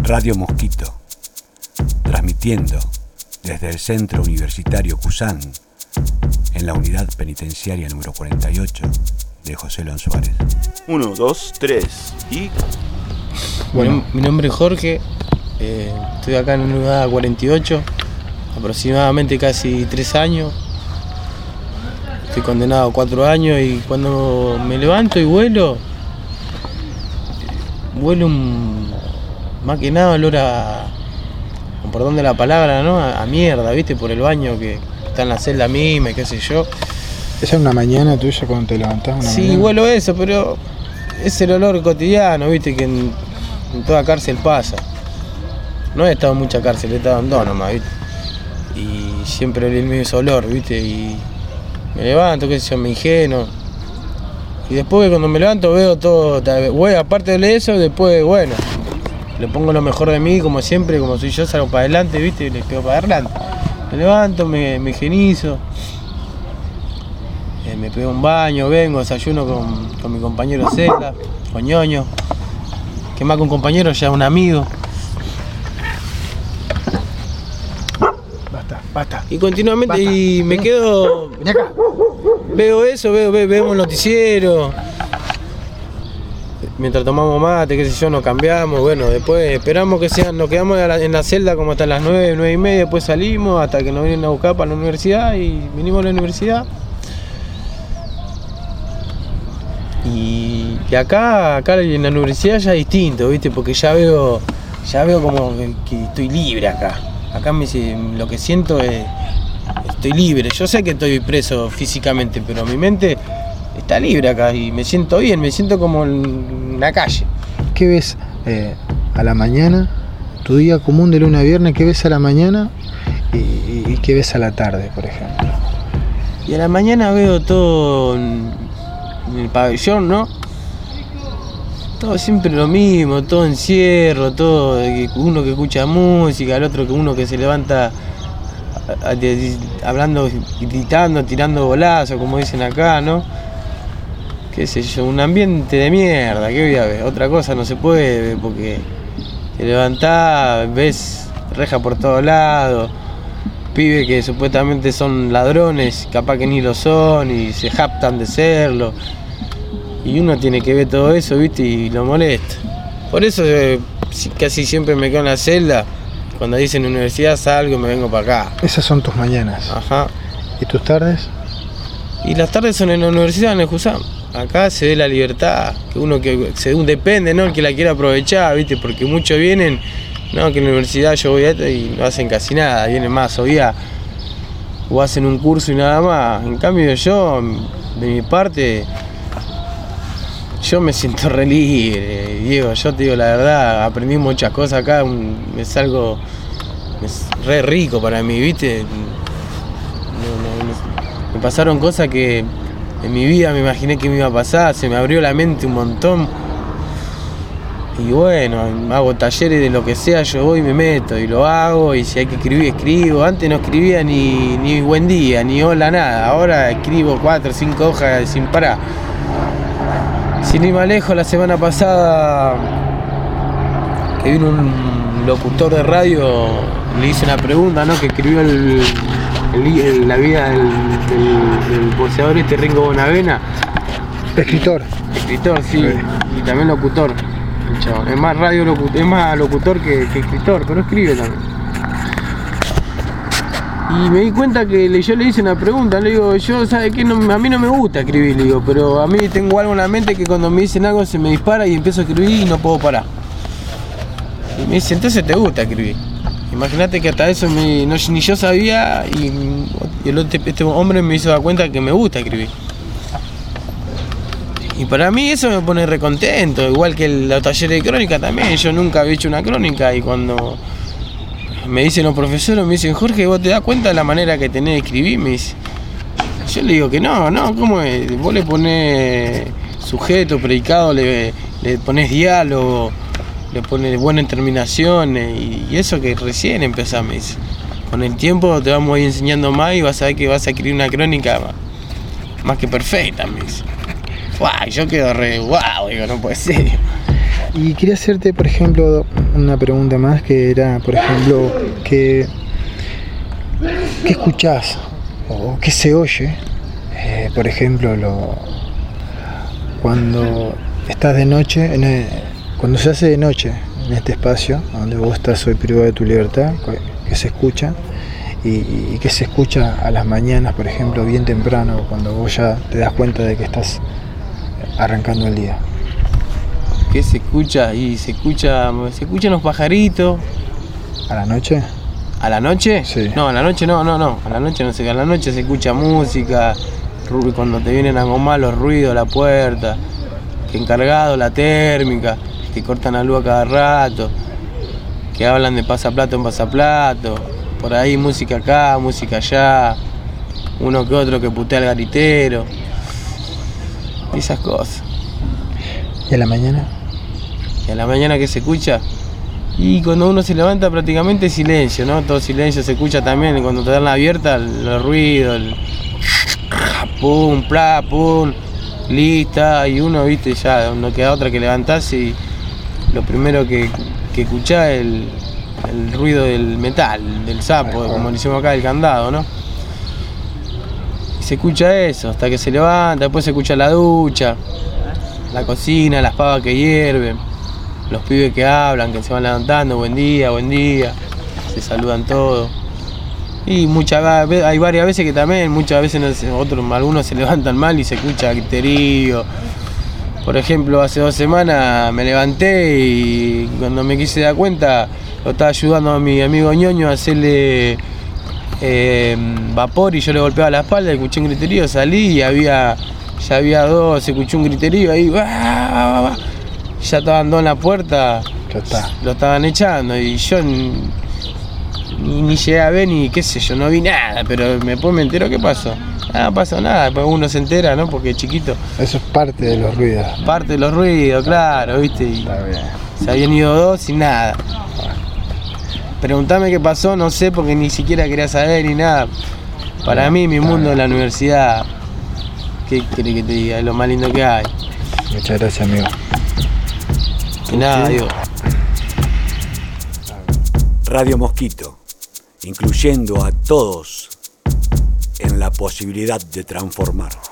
Radio Mosquito, transmitiendo desde el Centro Universitario Cusán, en la unidad penitenciaria número 48 de José Lon Suárez. 1, 2, 3 y... Bueno, mi nombre es Jorge, estoy acá en la unidad 48, aproximadamente casi 3 años. Estoy condenado a 4 años y cuando me levanto y vuelo más que nada olor a, con perdón de la palabra, ¿no? A mierda, ¿viste? Por el baño que está en la celda misma y qué sé yo. ¿Esa es una mañana tuya cuando te levantás? Sí, huelo eso, pero es el olor cotidiano, ¿viste? Que en toda cárcel pasa. No he estado en mucha cárcel, he estado en 2 nomás, ¿viste? Y siempre olí el mismo olor, ¿viste? Y me levanto, qué sé yo, me ingenuo. Y después cuando me levanto veo todo, aparte de eso, después, bueno, le pongo lo mejor de mí, como siempre, como soy yo, salgo para adelante, ¿viste? Y le quedo para adelante. Me levanto, me higienizo, me pego un baño, vengo, desayuno con mi compañero celda, con Ñoño, que más que un compañero ya un amigo. Basta. Y continuamente, Basta. y me quedo... Vení acá. Veo eso, vemos el noticiero. Mientras tomamos mate, qué sé yo, nos cambiamos. Bueno, después esperamos que sean, nos quedamos en la celda como hasta las 9, 9 y media. Después salimos hasta que nos vienen a buscar para la universidad y vinimos a la universidad. Y acá en la universidad ya es distinto, ¿viste? Porque ya veo como que estoy libre acá. Acá lo que siento es... Estoy libre, yo sé que estoy preso físicamente, pero mi mente está libre acá y me siento bien, me siento como en la calle. ¿Qué ves a la mañana? Tu día común de lunes a viernes, ¿qué ves a la mañana y qué ves a la tarde, por ejemplo? Y a la mañana veo todo en el pabellón, ¿no? Todo siempre lo mismo, todo encierro, todo, uno que escucha música, el otro que uno que se levanta hablando, gritando, tirando bolazos, como dicen acá, ¿no? Qué sé yo, un ambiente de mierda, ¿qué voy a ver? Otra cosa no se puede, porque te levantás, ves reja por todos lados, pibes que supuestamente son ladrones, capaz que ni lo son y se jactan de serlo. Y uno tiene que ver todo eso, ¿viste? Y lo molesta. Por eso casi siempre me quedo en la celda. Cuando dicen universidad salgo y me vengo para acá. Esas son tus mañanas. Ajá. ¿Y tus tardes? Y las tardes son en la universidad, en el Jusam. Acá se ve la libertad, que uno que según depende, ¿no? El que la quiera aprovechar, ¿viste? Porque muchos vienen, no, que en la universidad yo voy a esto y no hacen casi nada, vienen más o hacen un curso y nada más. En cambio yo, de mi parte, yo me siento re libre, Diego, yo te digo la verdad, aprendí muchas cosas acá, es re rico para mí, ¿viste? Me pasaron cosas que en mi vida me imaginé que me iba a pasar, se me abrió la mente un montón. Y bueno, hago talleres de lo que sea, yo voy y me meto y lo hago, y si hay que escribir, escribo. Antes no escribía ni buen día, ni hola, nada, ahora escribo 4 o 5 hojas sin parar. Sin ir más lejos, la semana pasada que vino un locutor de radio, le hice una pregunta, ¿no? Que escribió la vida del boxeador Ringo Bonavena. Escritor, sí, y también locutor. Es más locutor que escritor, pero escribe también. Y me di cuenta que yo le hice una pregunta, le digo, yo, ¿sabe qué? No, a mí no me gusta escribir, le digo, pero a mí tengo algo en la mente que cuando me dicen algo se me dispara y empiezo a escribir y no puedo parar. Y me dice, entonces te gusta escribir. Imagínate que hasta eso ni yo sabía y este hombre me hizo dar cuenta que me gusta escribir. Y para mí eso me pone recontento, igual que los talleres de crónica también, yo nunca había hecho una crónica y cuando... Me dicen los profesores, me dicen, Jorge, ¿vos te das cuenta de la manera que tenés de escribir? Me dice. Yo le digo que no, ¿cómo es? Vos le ponés sujeto, predicado, le ponés diálogo, le pones buenas terminaciones y eso que recién empezás, me dice. Con el tiempo te vamos a ir enseñando más y vas a ver que vas a escribir una crónica más que perfecta, me dice. ¡Guau! Yo quedo re guau, digo, no puede ser. Y quería hacerte, por ejemplo, una pregunta más, que era, por ejemplo, ¿qué escuchás o qué se oye? Por ejemplo, cuando estás de noche, cuando se hace de noche en este espacio donde vos estás hoy privado de tu libertad, ¿qué se escucha? Y qué se escucha a las mañanas, por ejemplo, bien temprano, cuando vos ya te das cuenta de que estás arrancando el día. ¿Qué se escucha? Y se escuchan los pajaritos. ¿A la noche? ¿A la noche? Sí. No, a la noche no. A la noche no sé, a la noche se escucha música, cuando te vienen a gomar los ruidos, la puerta, que encargado, la térmica, que cortan la luz a cada rato, que hablan de pasaplato en pasaplato, por ahí música acá, música allá, uno que otro que putea al garitero, esas cosas. ¿Y a la mañana? ¿Y a la mañana qué se escucha? Y cuando uno se levanta prácticamente silencio, ¿no? Todo silencio se escucha también, y cuando te dan la abierta, los ruidos, el pum, pla, pum, lista, y uno, viste, ya no queda otra que levantarse y lo primero que escuchá es el ruido del metal, del sapo, como le hicimos acá, el candado, ¿no? Y se escucha eso, hasta que se levanta, después se escucha la ducha, la cocina, las pavas que hierven, los pibes que hablan, que se van levantando, buen día, se saludan todos. Y hay varias veces que también, muchas veces algunos se levantan mal y se escucha griterío. Por ejemplo, hace 2 semanas me levanté y cuando me quise dar cuenta, lo estaba ayudando a mi amigo Ñoño a hacerle vapor y yo le golpeaba la espalda, escuché un griterío, salí y ya había 2, se escuchó un griterío ahí, ya estaban 2 en la puerta, Ya está. lo estaban echando y yo ni llegué a ver ni qué sé yo, no vi nada, pero después me entero qué pasó. No pasó nada, después uno se entera, ¿no? Porque es chiquito. Eso es parte de los ruidos. Parte de los ruidos, claro, ¿viste? Y Está bien. se habían ido 2 sin nada. Preguntame qué pasó, no sé, porque ni siquiera quería saber ni nada. Para mí, mi mundo es la universidad. ¿Qué querés que te diga? Es lo más lindo que hay. Muchas gracias, amigo. Y nada, digo. Radio Mosquito, incluyendo a todos en la posibilidad de transformar.